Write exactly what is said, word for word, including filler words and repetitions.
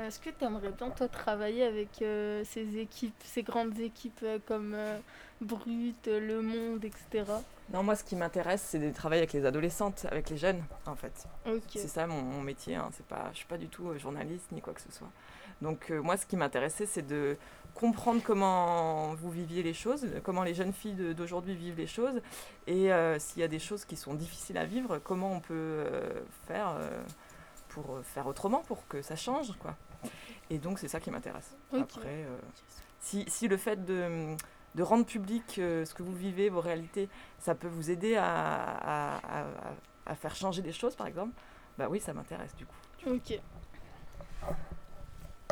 Euh, est-ce que tu aimerais bien, toi, travailler avec euh, ces équipes, ces grandes équipes euh, comme euh, Brut, euh, Le Monde, et cetera. Non, moi, ce qui m'intéresse, c'est de travailler avec les adolescentes, avec les jeunes, en fait. Ok, C'est ça mon, mon métier. Hein. C'est pas, je ne suis pas du tout euh, journaliste ni quoi que ce soit. Donc, euh, moi, ce qui m'intéressait, c'est de comprendre comment vous viviez les choses, comment les jeunes filles de, d'aujourd'hui vivent les choses, et euh, s'il y a des choses qui sont difficiles à vivre, comment on peut euh, faire euh, pour faire autrement, pour que ça change, quoi. Et donc, c'est ça qui m'intéresse. ok. Après, euh, si, si le fait de, de rendre public euh, ce que vous vivez, vos réalités, ça peut vous aider à, à, à, à faire changer des choses, par exemple, bah oui, ça m'intéresse du coup. Ok.